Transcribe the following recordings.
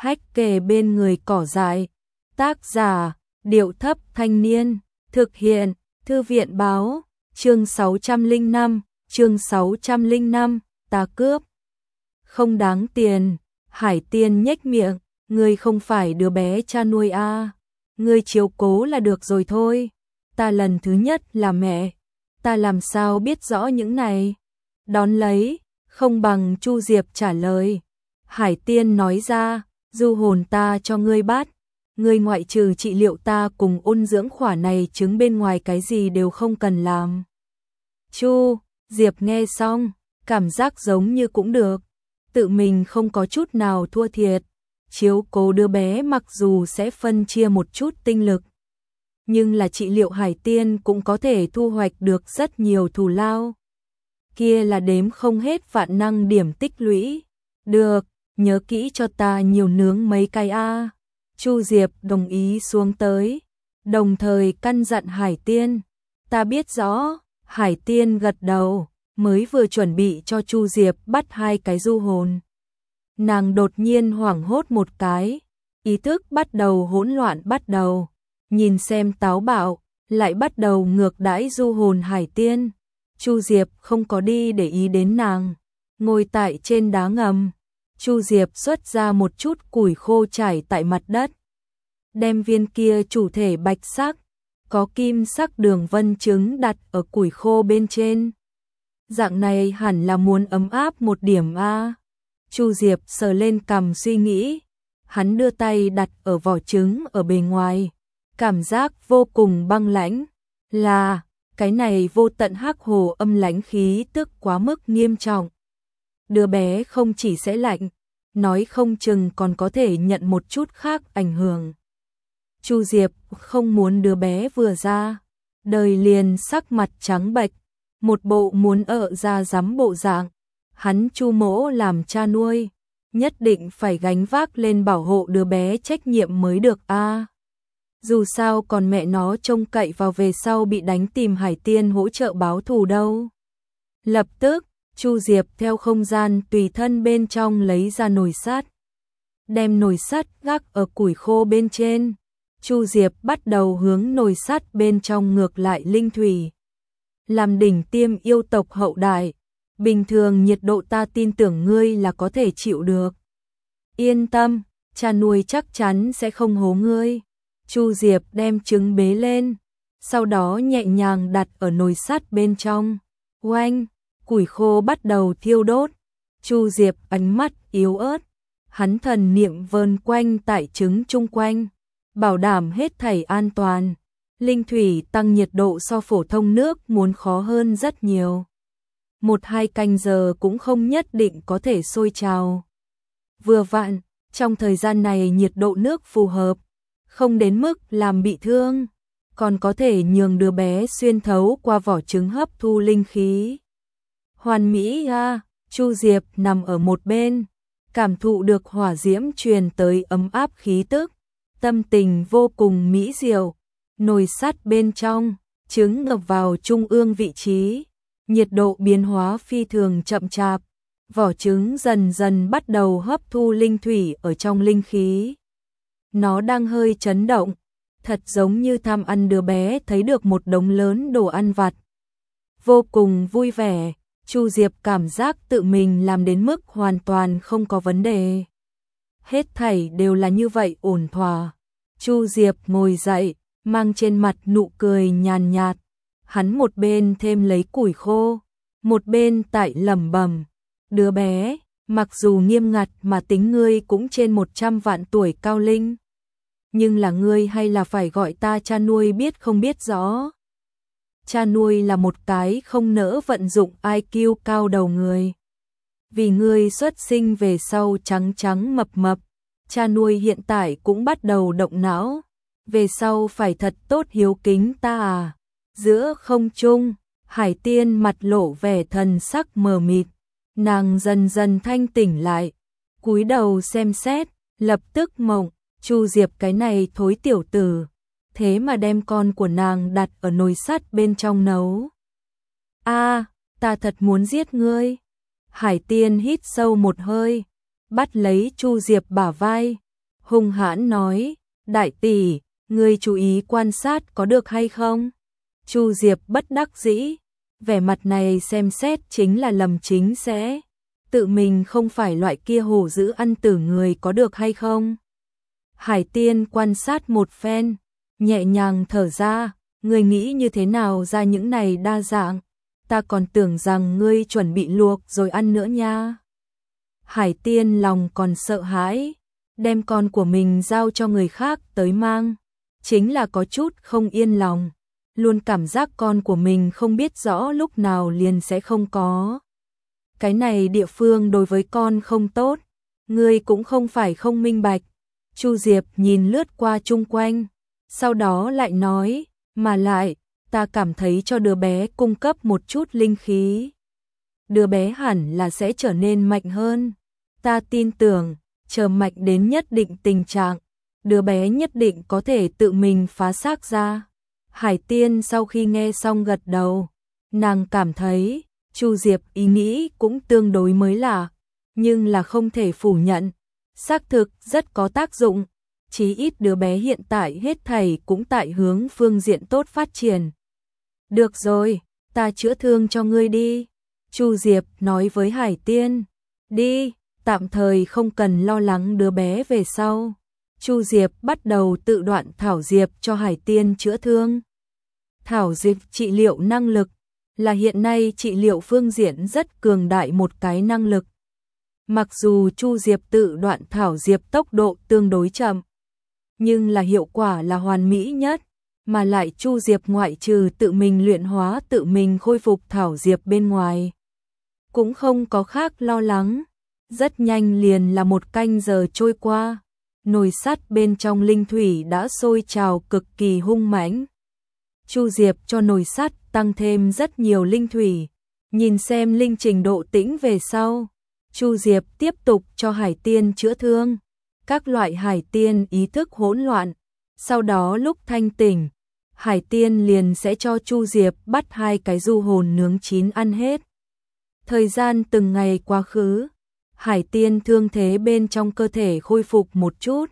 Hách kề bên người cỏ dại. Tác giả, Điệu thấp thanh niên. Thực hiện, Thư viện báo. Chương 605, chương 605, ta cướp. Không đáng tiền. Hải Tiên nhếch miệng, ngươi không phải đứa bé cha nuôi à. Ngươi chiếu cố là được rồi thôi. Ta lần thứ nhất là mẹ. Ta làm sao biết rõ những này. Đón lấy, không bằng Chu Diệp trả lời. Hải Tiên nói ra, du hồn ta cho ngươi bắt. Ngươi ngoại trừ trị liệu ta cùng ôn dưỡng khỏa này chứng bên ngoài cái gì đều không cần làm. Chu Diệp nghe xong, cảm giác giống như cũng được. Tự mình không có chút nào thua thiệt. Chiếu cố đứa bé mặc dù sẽ phân chia một chút tinh lực. Nhưng là trị liệu Hải Tiên cũng có thể thu hoạch được rất nhiều thù lao. Kia là đếm không hết vạn năng điểm tích lũy. Được, nhớ kỹ cho ta nhiều nướng mấy cái a. Chu Diệp đồng ý xuống tới, đồng thời căn dặn Hải Tiên. Ta biết rõ. Hải Tiên gật đầu, mới vừa chuẩn bị cho Chu Diệp bắt 2 cái du hồn. Nàng đột nhiên hoảng hốt một cái, ý thức bắt đầu hỗn loạn bắt đầu, nhìn xem táo bạo, lại bắt đầu ngược đãi du hồn Hải Tiên. Chu Diệp không có đi để ý đến nàng, ngồi tại trên đá ngầm. Chu Diệp xuất ra một chút củi khô trải tại mặt đất, đem viên kia chủ thể bạch sắc, có kim sắc đường vân trứng đặt ở củi khô bên trên. Dạng này hẳn là muốn ấm áp một điểm a. Chu Diệp sờ lên cằm suy nghĩ, hắn đưa tay đặt ở vỏ trứng ở bề ngoài, cảm giác vô cùng băng lãnh. Là, cái này vô tận hắc hồ âm lãnh khí tức quá mức nghiêm trọng. Đứa bé không chỉ sẽ lạnh, nói không chừng còn có thể nhận một chút khác ảnh hưởng. Chu Diệp không muốn đứa bé vừa ra, đời liền sắc mặt trắng bệch, một bộ muốn ra rắm bộ dạng. Hắn Chu mỗ làm cha nuôi, nhất định phải gánh vác lên bảo hộ đứa bé trách nhiệm mới được a. Dù sao còn mẹ nó trông cậy vào về sau bị đánh tìm Hải Tiên hỗ trợ báo thù đâu. Lập tức, Chu Diệp theo không gian tùy thân bên trong lấy ra nồi sắt, đem nồi sắt gác ở củi khô bên trên. Chu Diệp bắt đầu hướng nồi sắt bên trong ngược lại linh thủy. Làm đỉnh tiêm yêu tộc hậu đại, bình thường nhiệt độ ta tin tưởng ngươi là có thể chịu được. Yên tâm, cha nuôi chắc chắn sẽ không hố ngươi. Chu Diệp đem trứng bế lên, sau đó nhẹ nhàng đặt ở nồi sắt bên trong. Oanh, củi khô bắt đầu thiêu đốt. Chu Diệp ánh mắt yếu ớt, hắn thần niệm vờn quanh tại trứng chung quanh, bảo đảm hết thảy an toàn. Linh thủy tăng nhiệt độ so phổ thông nước muốn khó hơn rất nhiều. 1-2 canh giờ cũng không nhất định có thể sôi trào. Vừa vặn, trong thời gian này nhiệt độ nước phù hợp, không đến mức làm bị thương, còn có thể nhường đứa bé xuyên thấu qua vỏ trứng hấp thu linh khí. Hoàn mỹ a. Chu Diệp nằm ở một bên, cảm thụ được hỏa diễm truyền tới ấm áp khí tức, tâm tình vô cùng mỹ diệu. Nồi sắt bên trong, trứng ngập vào trung ương vị trí, nhiệt độ biến hóa phi thường chậm chạp, vỏ trứng dần dần bắt đầu hấp thu linh thủy ở trong linh khí. Nó đang hơi chấn động, thật giống như tham ăn đứa bé thấy được một đống lớn đồ ăn vặt. Vô cùng vui vẻ, Chu Diệp cảm giác tự mình làm đến mức hoàn toàn không có vấn đề. Hết thảy đều là như vậy ổn thỏa. Chu Diệp ngồi dậy, mang trên mặt nụ cười nhàn nhạt. Hắn một bên thêm lấy củi khô, một bên tại lẩm bẩm, đứa bé, mặc dù nghiêm ngặt mà tính ngươi cũng trên 100 vạn tuổi cao linh, nhưng là ngươi hay là phải gọi ta cha nuôi biết không biết rõ. Cha nuôi là một cái không nỡ vận dụng IQ cao đầu người. Vì ngươi xuất sinh về sau trắng trắng mập mập, cha nuôi hiện tại cũng bắt đầu động não. Về sau phải thật tốt hiếu kính ta à. Giữa không trung, Hải Tiên mặt lộ vẻ thần sắc mờ mịt, nàng dần dần thanh tỉnh lại, cúi đầu xem xét, lập tức mộng, Chu Diệp cái này thối tiểu tử, thế mà đem con của nàng đặt ở nồi sắt bên trong nấu. A, ta thật muốn giết ngươi. Hải Tiên hít sâu một hơi, bắt lấy Chu Diệp bả vai, hung hãn nói, đại tỷ, ngươi chú ý quan sát có được hay không? Chu Diệp bất đắc dĩ, vẻ mặt này xem xét chính là Lâm Chính sẽ. Tự mình không phải loại kia hổ dữ ăn tử người có được hay không? Hải Tiên quan sát một phen, nhẹ nhàng thở ra, ngươi nghĩ như thế nào ra những này đa dạng? Ta còn tưởng rằng ngươi chuẩn bị luộc rồi ăn nữa nha. Hải Tiên lòng còn sợ hãi, đem con của mình giao cho người khác tới mang, chính là có chút không yên lòng, luôn cảm giác con của mình không biết rõ lúc nào liền sẽ không có. Cái này địa phương đối với con không tốt, ngươi cũng không phải không minh bạch. Chu Diệp nhìn lướt qua chung quanh, sau đó lại nói, mà lại, ta cảm thấy cho đứa bé cung cấp một chút linh khí. Đứa bé hẳn là sẽ trở nên mạnh hơn. Ta tin tưởng, chờ mạnh đến nhất định tình trạng, đứa bé nhất định có thể tự mình phá xác ra. Hải Tiên sau khi nghe xong gật đầu, nàng cảm thấy Chu Diệp ý nghĩ cũng tương đối mới lạ, nhưng là không thể phủ nhận, xác thực rất có tác dụng, chí ít đứa bé hiện tại hết thảy cũng tại hướng phương diện tốt phát triển. Được rồi, ta chữa thương cho ngươi đi, Chu Diệp nói với Hải Tiên. Đi, tạm thời không cần lo lắng đứa bé về sau. Chu Diệp bắt đầu tự đoạn thảo diệp cho Hải Tiên chữa thương. Thảo diệp trị liệu năng lực là hiện nay trị liệu phương diện rất cường đại một cái năng lực. Mặc dù Chu Diệp tự đoạn thảo diệp tốc độ tương đối chậm, nhưng là hiệu quả là hoàn mỹ nhất, mà lại Chu Diệp ngoại trừ tự mình luyện hóa tự mình khôi phục thảo diệp bên ngoài, cũng không có khác lo lắng. Rất nhanh liền là 1 canh giờ trôi qua, nồi sắt bên trong linh thủy đã sôi trào cực kỳ hung mãnh. Chu Diệp cho nồi sắt tăng thêm rất nhiều linh thủy, nhìn xem linh trình độ tĩnh về sau, Chu Diệp tiếp tục cho Hải Tiên chữa thương. Các loại Hải Tiên ý thức hỗn loạn, sau đó lúc thanh tỉnh, Hải Tiên liền sẽ cho Chu Diệp bắt 2 cái du hồn nướng chín ăn hết. Thời gian từng ngày quá khứ, Hải Tiên thương thế bên trong cơ thể khôi phục một chút.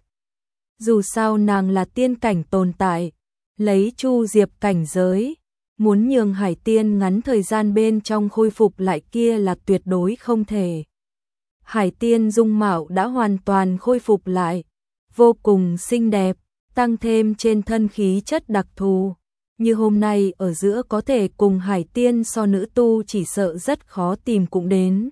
Dù sao nàng là tiên cảnh tồn tại, lấy Chu Diệp cảnh giới, muốn nhường Hải Tiên ngắn thời gian bên trong khôi phục lại kia là tuyệt đối không thể. Hải Tiên dung mạo đã hoàn toàn khôi phục lại, vô cùng xinh đẹp, tăng thêm trên thân khí chất đặc thù. Như hôm nay ở giữa có thể cùng Hải Tiên so nữ tu chỉ sợ rất khó tìm cũng đến.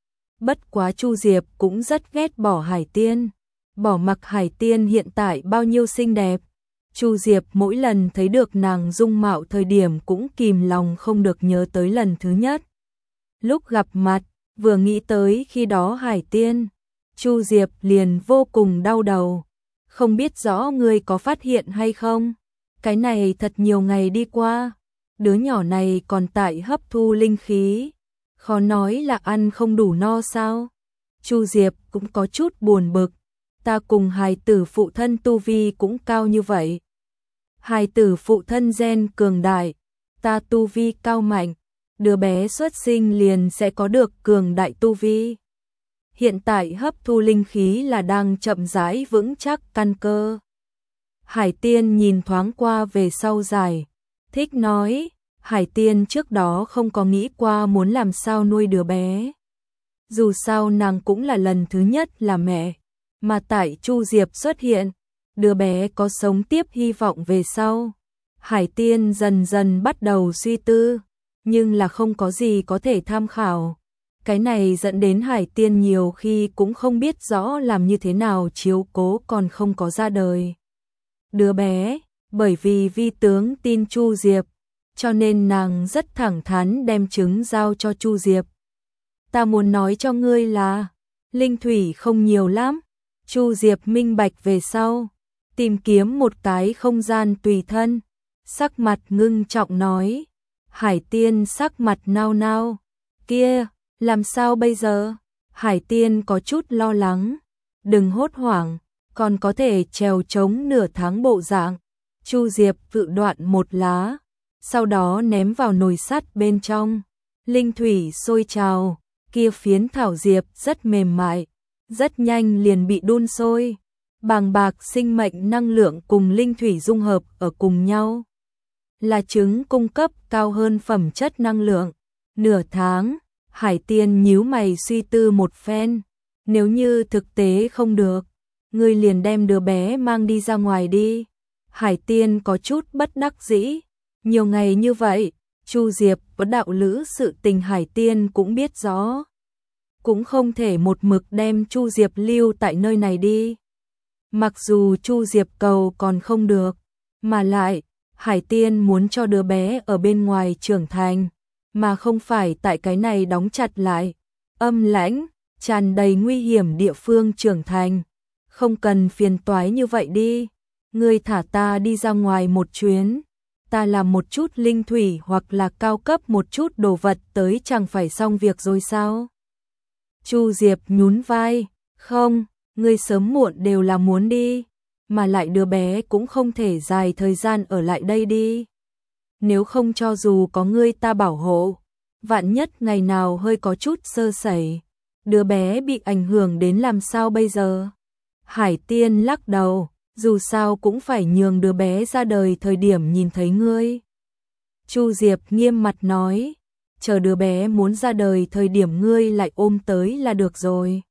Bất quá Chu Diệp cũng rất ghét bỏ Hải Tiên, bỏ mặc Hải Tiên hiện tại bao nhiêu xinh đẹp. Chu Diệp mỗi lần thấy được nàng dung mạo thời điểm cũng kìm lòng không được nhớ tới lần thứ nhất. Lúc gặp mặt, vừa nghĩ tới khi đó Hải Tiên, Chu Diệp liền vô cùng đau đầu. Không biết rõ ngươi có phát hiện hay không? Cái này thật nhiều ngày đi qua, đứa nhỏ này còn tại hấp thu linh khí. Khó nói là ăn không đủ no sao? Chu Diệp cũng có chút buồn bực. Ta cùng hài tử phụ thân tu vi cũng cao như vậy. Hài tử phụ thân gen cường đại, ta tu vi cao mạnh, đứa bé xuất sinh liền sẽ có được cường đại tu vi. Hiện tại hấp thu linh khí là đang chậm rãi vững chắc căn cơ. Hải Tiên nhìn thoáng qua về sau giải, thích nói, Hải Tiên trước đó không có nghĩ qua muốn làm sao nuôi đứa bé. Dù sao nàng cũng là lần thứ nhất là mẹ, mà tại Chu Diệp xuất hiện, đứa bé có sống tiếp hy vọng về sau. Hải Tiên dần dần bắt đầu suy tư, nhưng là không có gì có thể tham khảo. Cái này dẫn đến Hải Tiên nhiều khi cũng không biết rõ làm như thế nào chiếu cố còn không có ra đời đứa bé, bởi vì vi tướng tin Chu Diệp, cho nên nàng rất thẳng thắn đem trứng giao cho Chu Diệp. Ta muốn nói cho ngươi là, linh thủy không nhiều lắm. Chu Diệp minh bạch về sau, tìm kiếm một cái không gian tùy thân, sắc mặt ngưng trọng nói. Hải Tiên sắc mặt nao nao, kia, làm sao bây giờ? Hải Tiên có chút lo lắng, đừng hốt hoảng, còn có thể trèo trống nửa tháng bộ dạng. Chu Diệp tự đoạn một lá, sau đó ném vào nồi sắt bên trong. Linh thủy sôi trào, kia phiến thảo diệp rất mềm mại, rất nhanh liền bị đun sôi. bàng bạc sinh mệnh năng lượng cùng linh thủy dung hợp ở cùng nhau. Là trứng cung cấp cao hơn phẩm chất năng lượng. Nửa tháng, Hải Tiên nhíu mày suy tư một phen. Nếu như thực tế không được, ngươi liền đem đứa bé mang đi ra ngoài đi. Hải Tiên có chút bất đắc dĩ. Nhiều ngày như vậy, Chu Diệp có đạo lữ sự tình Hải Tiên cũng biết rõ. Cũng không thể một mực đem Chu Diệp lưu tại nơi này đi. Mặc dù Chu Diệp cầu còn không được, mà lại, Hải Tiên muốn cho đứa bé ở bên ngoài trưởng thành, mà không phải tại cái này đóng chặt lại, âm lãnh, tràn đầy nguy hiểm địa phương trưởng thành. Không cần phiền toái như vậy đi, ngươi thả ta đi ra ngoài một chuyến, ta làm một chút linh thủy hoặc là cao cấp một chút đồ vật tới chẳng phải xong việc rồi sao? Chu Diệp nhún vai, không, ngươi sớm muộn đều là muốn đi, mà lại đứa bé cũng không thể dài thời gian ở lại đây đi. Nếu không cho dù có ngươi ta bảo hộ, vạn nhất ngày nào hơi có chút sơ sẩy, đứa bé bị ảnh hưởng đến làm sao bây giờ? Hải Tiên lắc đầu, dù sao cũng phải nhường đứa bé ra đời thời điểm nhìn thấy ngươi. Chu Diệp nghiêm mặt nói, chờ đứa bé muốn ra đời thời điểm ngươi lại ôm tới là được rồi.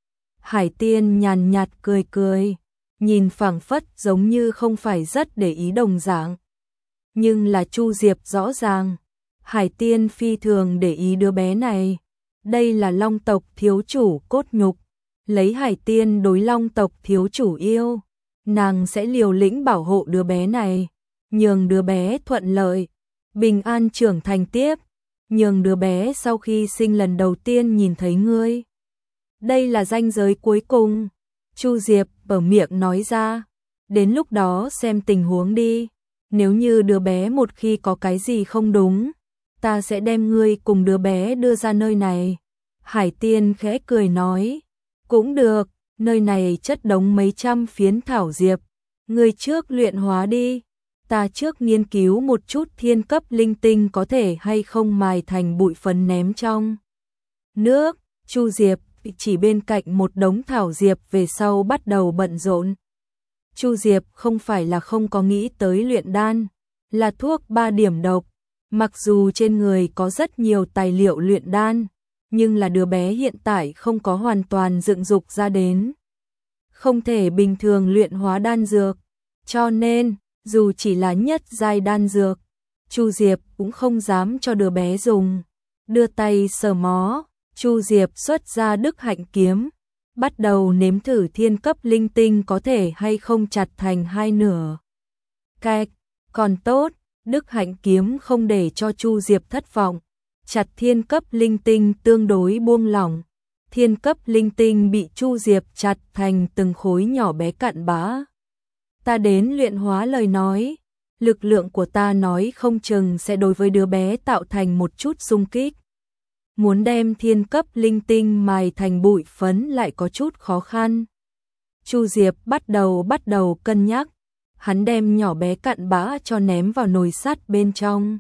Hải Tiên nhàn nhạt cười cười, nhìn phảng phất giống như không phải rất để ý đồng dạng. Nhưng là Chu Diệp rõ ràng, Hải Tiên phi thường để ý đứa bé này. Đây là Long tộc thiếu chủ cốt nhục, lấy Hải Tiên đối Long tộc thiếu chủ yêu, nàng sẽ liều lĩnh bảo hộ đứa bé này, nhường đứa bé thuận lợi, bình an trưởng thành tiếp, nhường đứa bé sau khi sinh lần đầu tiên nhìn thấy ngươi. Đây là ranh giới cuối cùng, Chu Diệp mở miệng nói ra, đến lúc đó xem tình huống đi, nếu như đứa bé một khi có cái gì không đúng, ta sẽ đem ngươi cùng đứa bé đưa ra nơi này. Hải Tiên khẽ cười nói, cũng được, nơi này chất đống mấy trăm phiến thảo diệp, ngươi trước luyện hóa đi, ta trước nghiên cứu một chút thiên cấp linh tinh có thể hay không mài thành bụi phấn ném trong nước. Chu Diệp chỉ bên cạnh một đống thảo diệp về sau bắt đầu bận rộn. Chu Diệp không phải là không có nghĩ tới luyện đan, là thuốc 3 điểm độc, mặc dù trên người có rất nhiều tài liệu luyện đan, nhưng là đứa bé hiện tại không có hoàn toàn dựng dục ra đến. Không thể bình thường luyện hóa đan dược, cho nên, dù chỉ là nhất giai đan dược, Chu Diệp cũng không dám cho đứa bé dùng. Đưa tay sờ mó, Chu Diệp xuất ra Đức Hạnh kiếm, bắt đầu nếm thử thiên cấp linh tinh có thể hay không chặt thành hai nửa. Cạch, còn tốt, Đức Hạnh kiếm không để cho Chu Diệp thất vọng, chặt thiên cấp linh tinh tương đối buông lỏng. Thiên cấp linh tinh bị Chu Diệp chặt thành từng khối nhỏ bé cặn bã. Ta đến luyện hóa lời nói, lực lượng của ta nói không chừng sẽ đối với đứa bé tạo thành một chút xung kích. Muốn đem thiên cấp linh tinh mài thành bụi phấn lại có chút khó khăn. Chu Diệp bắt đầu cân nhắc, hắn đem nhỏ bé cặn bã cho ném vào nồi sắt bên trong.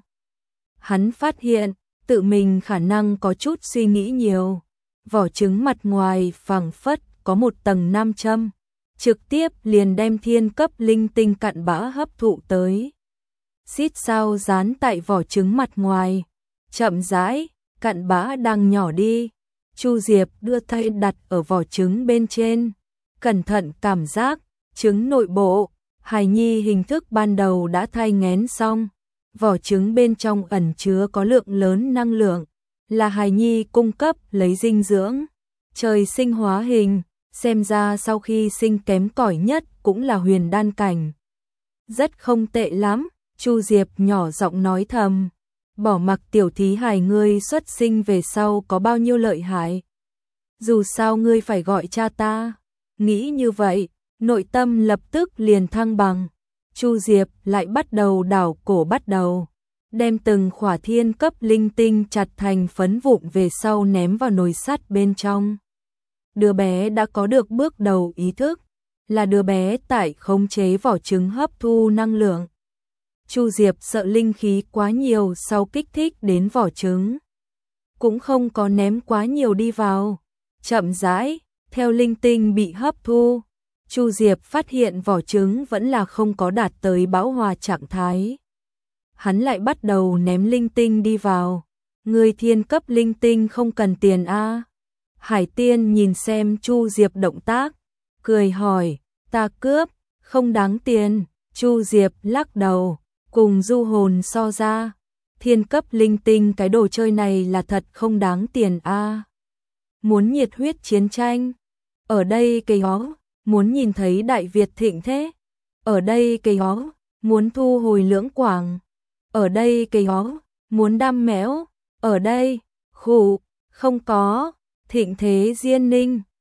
Hắn phát hiện, tự mình khả năng có chút suy nghĩ nhiều. Vỏ trứng mặt ngoài phẳng phất có một tầng nam châm, trực tiếp liền đem thiên cấp linh tinh cặn bã hấp thụ tới. Xít sao dán tại vỏ trứng mặt ngoài, chậm rãi, cặn bã đang nhỏ đi. Chu Diệp đưa tay đặt ở vỏ trứng bên trên, cẩn thận cảm giác, trứng nội bộ, hài nhi hình thức ban đầu đã thai nghén xong. Vỏ trứng bên trong ẩn chứa có lượng lớn năng lượng, là hài nhi cung cấp lấy dinh dưỡng. Trời sinh hóa hình, xem ra sau khi sinh kém cỏi nhất cũng là huyền đan cảnh. Rất không tệ lắm, Chu Diệp nhỏ giọng nói thầm. Bỏ mặc tiểu thí hài ngươi xuất sinh về sau có bao nhiêu lợi hại. Dù sao ngươi phải gọi cha ta. Nghĩ như vậy, nội tâm lập tức liền thăng bằng. Chu Diệp lại bắt đầu đảo cổ bắt đầu. Đem từng khỏa thiên cấp linh tinh chặt thành phấn vụn về sau ném vào nồi sắt bên trong. Đứa bé đã có được bước đầu ý thức, là đứa bé tại khống chế vỏ trứng hấp thu năng lượng. Chu Diệp sợ linh khí quá nhiều sau kích thích đến vỏ trứng, cũng không có ném quá nhiều đi vào. Chậm rãi, theo linh tinh bị hấp thu, Chu Diệp phát hiện vỏ trứng vẫn là không có đạt tới bão hòa trạng thái. Hắn lại bắt đầu ném linh tinh đi vào. Người thiên cấp linh tinh không cần tiền a? Hải Tiên nhìn xem Chu Diệp động tác, cười hỏi, ta cướp, không đáng tiền. Chu Diệp lắc đầu, cùng du hồn so ra, thiên cấp linh tinh cái đồ chơi này là thật không đáng tiền a. Muốn nhiệt huyết chiến tranh, ở đây cây ó, muốn nhìn thấy Đại Việt thịnh thế, ở đây cây ó, muốn thu hồi Lưỡng Quảng, ở đây cây ó, muốn đam mẽo, ở đây, khụ, không có, thịnh thế Diên Ninh.